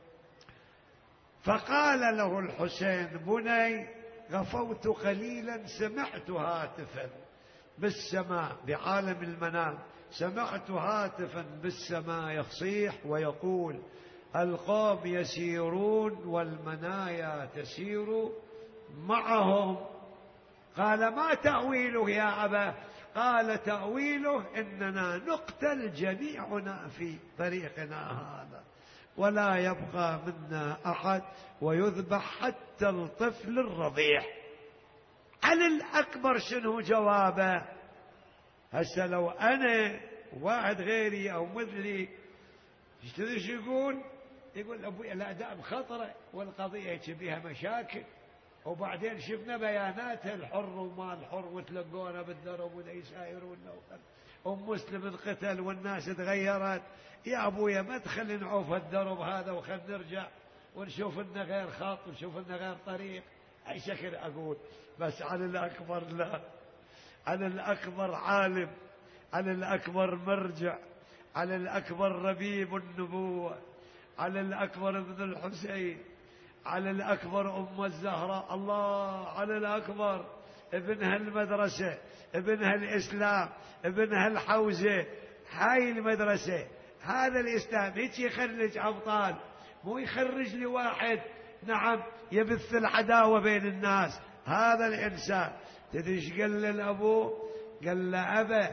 فقال له الحسين بني غفوت قليلا سمعت هاتفا بالسماء بعالم المنام سمعت هاتفا بالسماء يصيح ويقول القوم يسيرون والمنايا تسير معهم. قال ما تأويله يا أبا؟ قال تأويله إننا نقتل جميعنا في طريقنا هذا ولا يبقى منا أحد ويذبح حتى الطفل الرضيع. علي الأكبر شنو جوابه؟ هسه لو أنا واحد غيري أو مثلي ايش يقول؟ يقول أبوي الأداء بخطرة والقضية بها مشاكل، وبعدين شفنا بيانات الحر وما الحر وتلقونا بالدرب ولا يسايرون أم مسلم انقتل والناس تغيرت. يا أبويا ما تخلي نعوف الدرب هذا وخل نرجع ونشوف لنا غير خط ونشوف لنا غير طريق. أي شكل أقول؟ بس علي الأكبر لا، علي الأكبر عالم، علي الأكبر مرجع، علي الأكبر ربيب النبوة، علي الأكبر ابن الحسين، علي الأكبر أم الزهراء. الله، علي الأكبر ابن هالمدرسة، ابن هالإسلام، ابن هالحوزة. هاي المدرسة، هذا الإسلام هيك يخرج أبطال، مو يخرج لي واحد نعم يبث العداوة بين الناس. هذا الإنسان تدري ايش قال للأبو؟ قال له أبا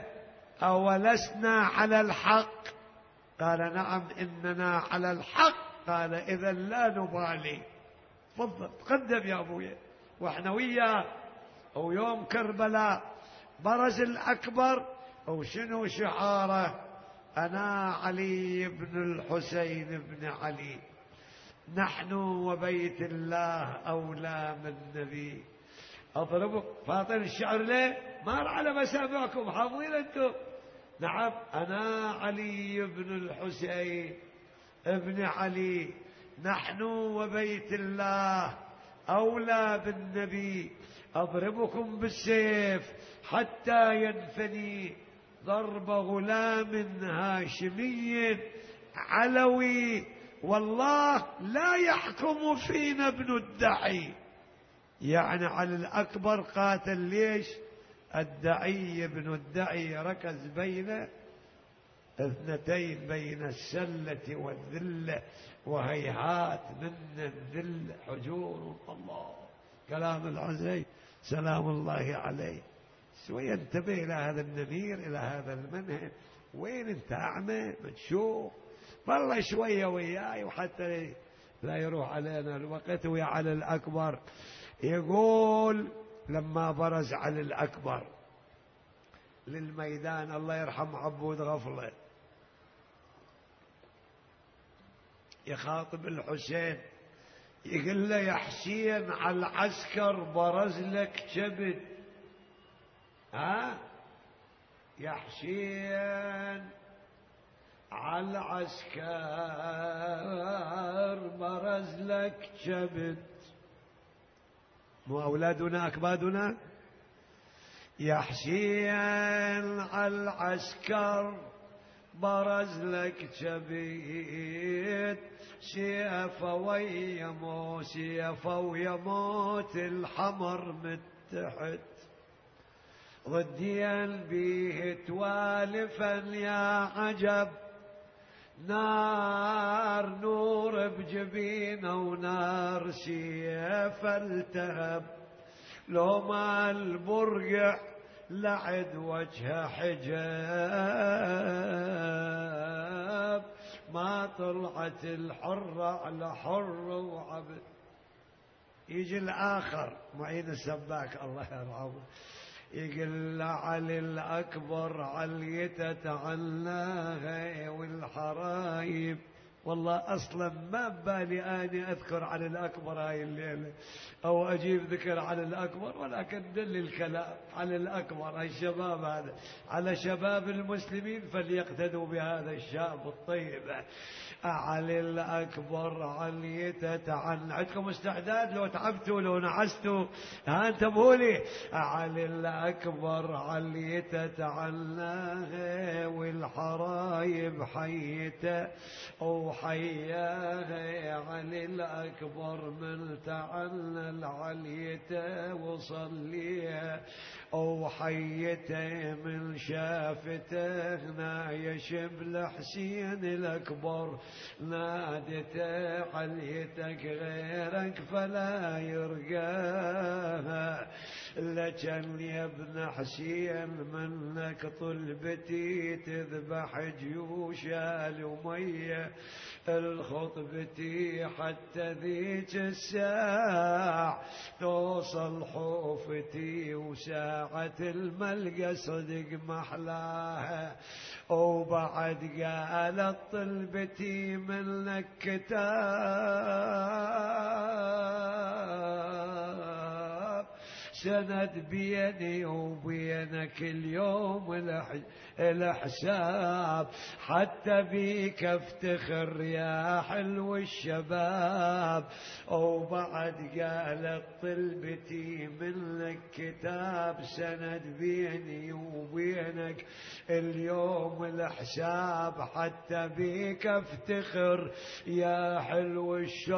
أولسنا على الحق؟ قال نعم إننا على الحق. قال إذا لا نبالي. تفضل تقدم يا أبويا وإحنا وياه. ويوم كربلاء برز الأكبر وشنو شعاره؟ أنا علي بن الحسين بن علي، نحن وبيت الله أولى من النبي. أضربوا فاطن الشعر ليه؟ مار على مسامعكم، حافظين أنتم. نعم أنا علي بن الحسين ابن علي، نحن وبيت الله أولى بالنبي. أضربكم بالسيف حتى ينفني ضرب غلام هاشمي علوي، والله لا يحكم فينا ابن الدعي. يعني على الأكبر قاتل ليش؟ الدعي ابن الدعي ركز بين اثنتين، بين السلة والذلة، وهيهات من الذل حجور. الله كلام العزي سلام الله عليه. شوية انتبه إلى هذا النمير، إلى هذا المنهج. وين انت أعمى ما تشوف؟ والله شوية وياي وحتى لا يروح علينا الوقت. ويا علي الأكبر يقول لما برز علي الأكبر للميدان، الله يرحم عبود غفلة، يخاطب الحسين يقول له يا حسين على العسكر برز لك كبد. ها يا حسين على العسكر برز لك كبد، مو أولادنا أكبادنا؟ يا حسين على العسكر برز لك كبد، سيفه ويموت سيفه ويموت الحمر متحد، ضدين بيه توالفا يا عجب، نار نور بجبينه ونار سيف التهب، لو ما البرقع لعد وجه حجاب، ما طلعت الحرة على حر وعبد. يجي الآخر معين السباك الله يرحمه يقول علي الأكبر عليته عناها والحرايب. والله أصلا ما بالي أني أذكر علي الأكبر هاي الليلة أو أجيب ذكر علي الأكبر، ولكن دل الكلام علي الأكبر هاي الشباب هذا على شباب المسلمين فليقتدوا بهذا الشاب الطيب. علي الأكبر عليته عن. عندكم استعداد لو تعبتوا لو نعستوا؟ ها انتبهوا. علي الأكبر عليته عناها والحرايب حيته، وحياه علي الأكبر من تعنى العليته وصليه، وحيته من شافته نايش بالحسين الأكبر، نادته عليتك غيرك فلا يرقاها، لجن يا ابن حسين منك طلبتي تذبح جيوش الأمية، الخطبتي حتى ذيك الساعة توصل حوفتي، وساعة الملقى صدق محلاها، وبعد قالت طلبتي منك كتاب سند بيني وبينك اليوم الحساب، حتى بيك افتخر يا حلو الشباب، وبعد قالت طلبتي منك كتاب سند بيني وبينك اليوم الحساب، حتى بيك افتخر يا حلو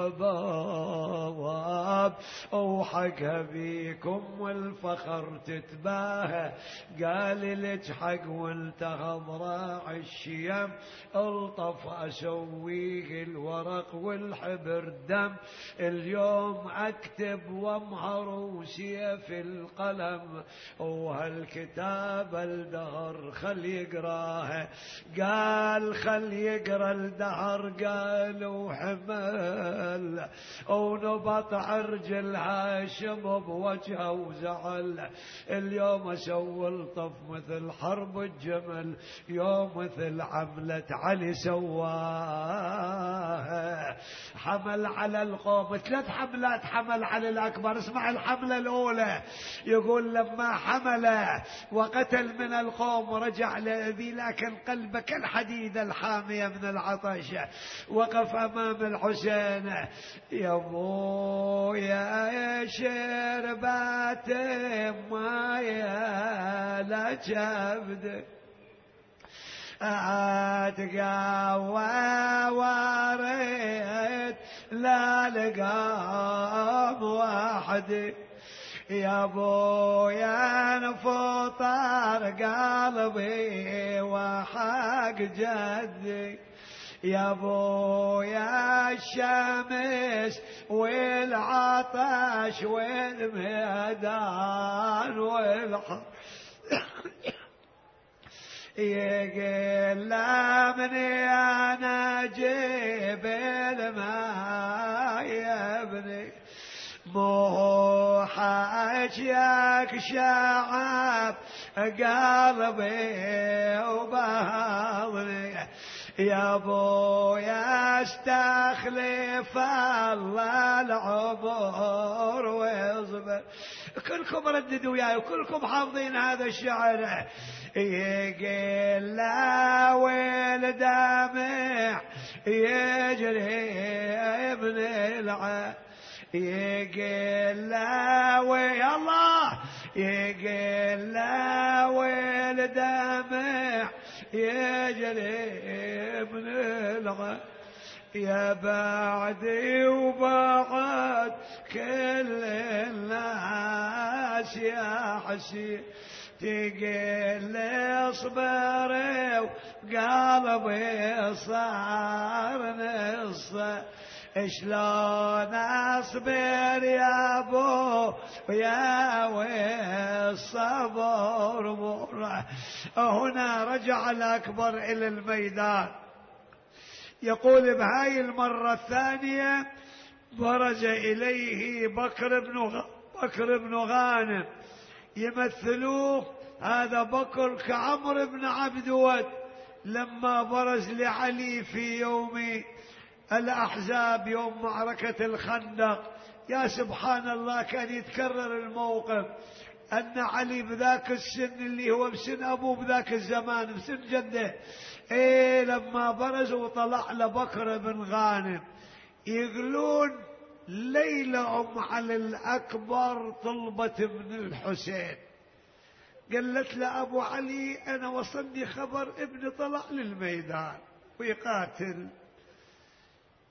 الشباب، وحقها بيكم والفخر تتباهى، قال لك حق وانت غضراع الشيم، الطف اسويه الورق والحبر دم، اليوم اكتب وامهر وسيف القلم، وهالكتاب الدهر خل يقراه، قال خل يقرا الدهر، قال وحمل ونبط عرج الهاشم بوجهه وزعل، اليوم اسوي الطف مثل حرب الجمل، يوم مثل عملة علي سواها، حمل على القوم ثلاث حملات حمل علي الأكبر. اسمع الحملة الأولى، يقول لما حمل وقتل من القوم ورجع لأبي، لكن قلبه كالحديد الحامية من العطش، وقف أمام الحسين، يا ابويا شربات ما يا لا جبد اتقوى وريت لا لقام وحدي، يا ابويا نفطر قلبي وحق جدي، يا ابويا الشمس والعطش والميدان والحر يقول لمني انا جيب الماء يا ابني، مو حاجيك شعب قلبي وبهضني، يا ابويا استخلف الله العبور واصبر. كلكم رددوا وياي وكلكم حافظين هذا الشعر، يقول لا والدمع يجري ابن الع، يقول لا ويا الله، يقول لا والدمع يجري ابن الع، يا بعدي وبعد كل الناس يا حسين، تقل اصبر وقلبي صار نصه، شلون اصبر يا ابو يا والصبر مره. هنا رجع الاكبر الى الميدان، يقول بهاي المره الثانيه برز اليه بكر بن غ... بكر بن غانم، يمثلوه هذا بكر كعمر بن عبد ود، لما برز لعلي في يوم الأحزاب يوم معركة الخندق. يا سبحان الله، كان يتكرر الموقف أن علي بذاك السن اللي هو بسن أبوه بذاك الزمان بسن جده، إيه لما برز وطلع لبكر بن غانم، يقولون ليلة أم علي الأكبر طلبت من الحسين، قالت له أبو علي أنا وصلني خبر ابني طلع للميدان ويقاتل،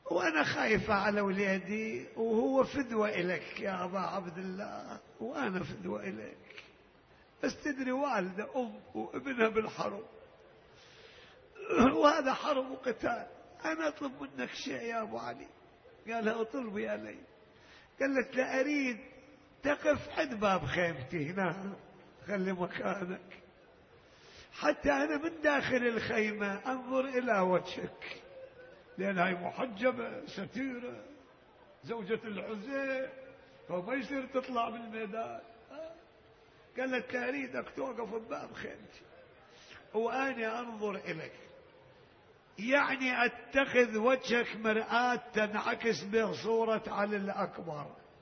وأنا خايفة على ولادي، وهو فدوة إليك يا أبا عبد الله، وأنا فدوة إليك. بس تدري والدة أم وابنها بالحرب، وهذا حرب وقتال، أنا أطلب منك شيء يا أبو علي. قالها اطلبي علي. قالت لا أريد تقف عند باب خيمتي هنا، خلي مكانك حتى أنا من داخل الخيمة أنظر إلى وجهك، لأنها محجبة ستيرة زوجة الحسين، فما يصير تطلع من الميدان. قالت لا أريدك توقف بباب خيمتي وأنا أنظر إليك، يعني أتخذ وجهك مرآة تنعكس به صورة علي الأكبر،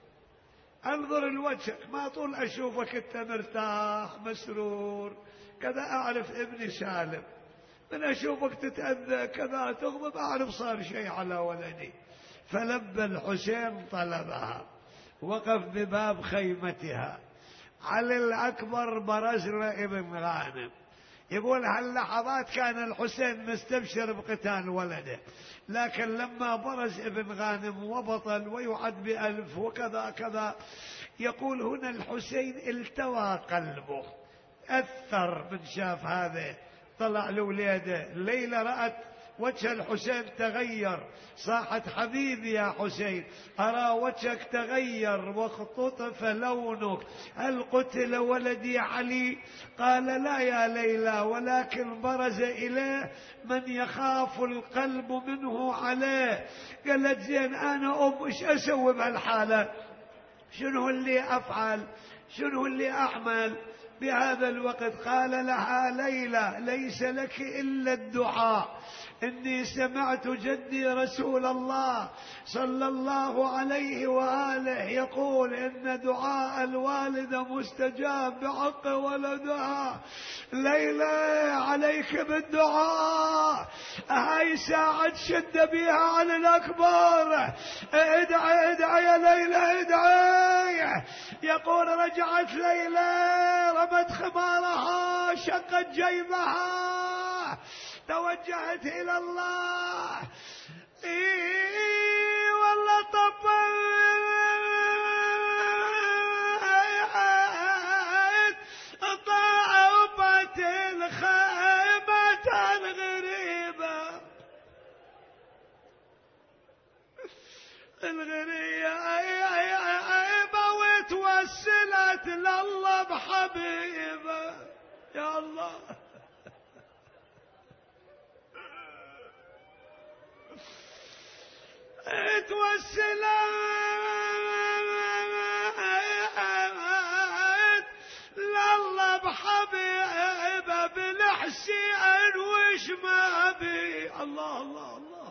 أنظر لوجهك، ما طول أشوفك أنت مرتاح مسرور كذا أعرف ابني سالم، من أشوفك تتأذى كذا تغضب أعرف صار شيء على ولدي. فلبى الحسين طلبها، وقف بباب خيمتها. علي الأكبر برز له ابن غانم، يقول هاللحظات كان الحسين مستبشر بقتال ولده، لكن لما برز ابن غانم وبطل ويعد بألف وكذا كذا، يقول هنا الحسين التوى قلبه، أثر من شاف هذا، طلع لولاده. ليلى رأت وجه الحسين تغير، صاحت حبيبي يا حسين أرى وجهك تغير واختطف لونك، هل قتل ولدي علي؟ قال لا يا ليلى، ولكن برز إليه من يخاف القلب منه عليه. قالت زين أنا أم إيش أسوي بهالحالة؟ شنو اللي أفعل؟ شنو اللي أعمل بهذا الوقت؟ قال لها ليلى ليس لك إلا الدعاء، إني سمعت جدي رسول الله صلى الله عليه وآله يقول إن دعاء الوالدة مستجاب بحق ولدها. ليلى عليك بالدعاء، هاي ساعة شد بها على الأكبر، ادعي ادعي يا ليلى ادعي. يقول رجعت ليلى رمت خمارها شقت جيبها توجهت إلى الله. إيه والله طبعت طابت الخيمة الغريبة الغريبة وتوسلت لله بحبيبة. يا الله توسلت لله بحبيبة بالحسين وش ما بي. الله الله الله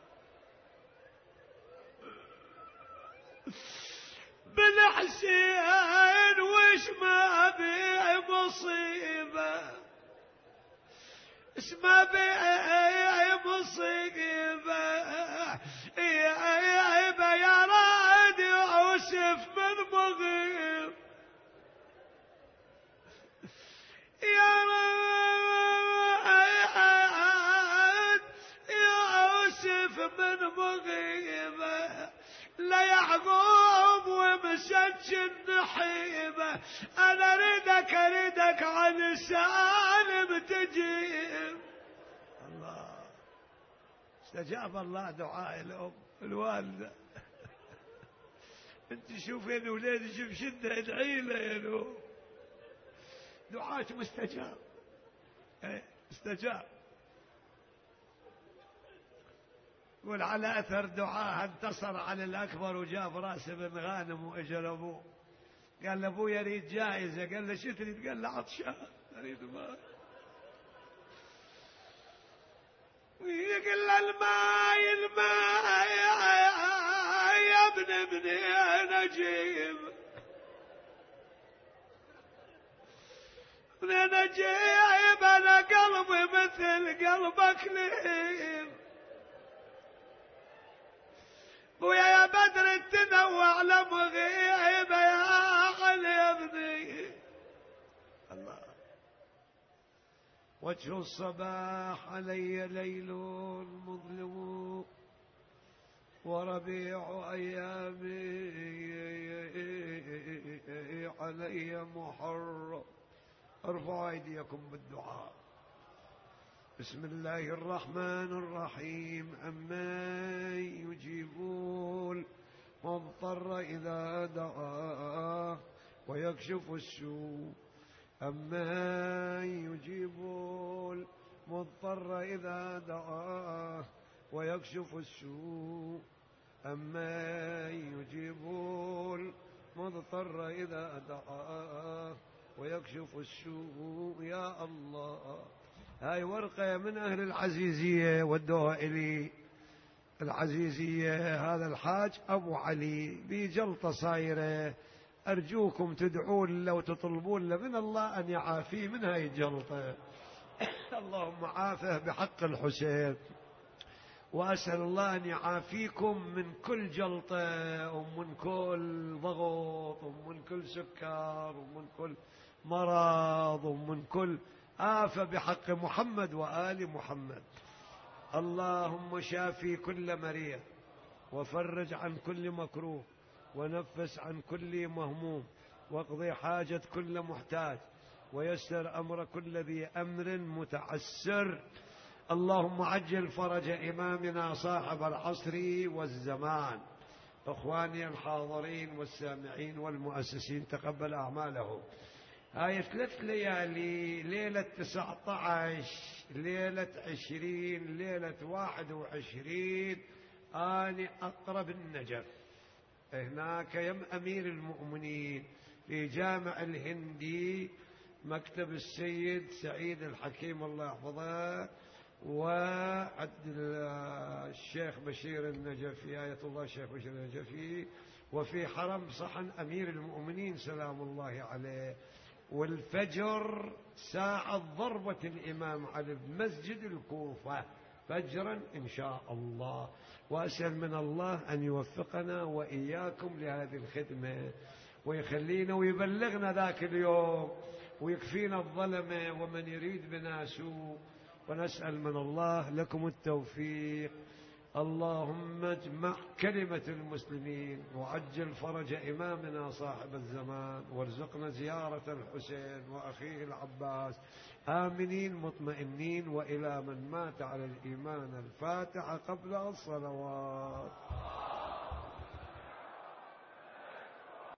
بالحسين وش ما بي مصيبة، اسمع بي مصيبة يا راد يوسف من مغيب، يا راد يوسف من مغيبة، لا يعقوب ومسج النحيبة، أنا ردك ردك عن سالم تجيب. الله استجاب الله دعاء الأم الوالدة. انت شوفين ولادي شوف شدة ادعي له يا نور، دعاءك مستجاب استجاب. قول على أثر دعاء انتصر على الأكبر وجاب راس بن غانم وإجل أبوه، قال لأبوه يريد جائزة، قال له شو تريد؟ قال له عطشان أريد ماء، ويقول له الماء الماء يا ابن ابني أنا أجيب، أنا أجيب، أنا قلبي مثل قلبك لهيب، ويا يا بدر تنوع لمغيب يا علي ابني. الله وجه الصباح علي ليل مظلم، وربيع أيامي علي محرم. ارفعوا أيديكم بالدعاء. بسم الله الرحمن الرحيم. أمن يجيبون مضطر إذا دعاه ويكشف السوء. أمن يجيبون مضطر إذا دعاه ويكشف السوء. أمن يجيبون مضطر إذا دعاه ويكشف السوء. يا الله. هاي ورقة من أهل العزيزية ودوها إلي. العزيزية هذا الحاج أبو علي بجلطة صايرة، أرجوكم تدعون له وتطلبون له من الله أن يعافيه من هاي الجلطة. اللهم عافه بحق الحسين. وأسأل الله أن يعافيكم من كل جلطة ومن كل ضغط ومن كل سكر ومن كل مرض ومن كل آفة بحق محمد وآل محمد. اللهم شافي كل مريض وفرج عن كل مكروه ونفس عن كل مهموم واقضي حاجة كل محتاج ويسر أمر كل ذي أمر متعسر. اللهم عجل فرج إمامنا صاحب العصر والزمان. إخواني الحاضرين والسامعين والمؤسسين تقبل أعمالهم. هاي ثلاث ليالي، ليلة تسعة عشر، ليلة عشرين، ليلة واحد وعشرين، أنا أقرب النجف هناك يم أمير المؤمنين في جامع الهندي، مكتب السيد سعيد الحكيم الله يحفظه، وعبد الشيخ بشير النجفي، آية الله الشيخ بشير النجفي، وفي حرم صحن أمير المؤمنين سلام الله عليه. والفجر ساعة ضربة الإمام علي بمسجد الكوفة فجرا إن شاء الله. وأسأل من الله أن يوفقنا وإياكم لهذه الخدمة ويخلينا ويبلغنا ذاك اليوم ويكفينا الظلمة ومن يريد بنا سوء. ونسأل من الله لكم التوفيق. اللهم اجمع كلمة المسلمين وعجل فرج إمامنا صاحب الزمان، وارزقنا زيارة الحسين وأخيه العباس آمنين مطمئنين وإلى من مات على الإيمان. الفاتحة قبل الصلوات.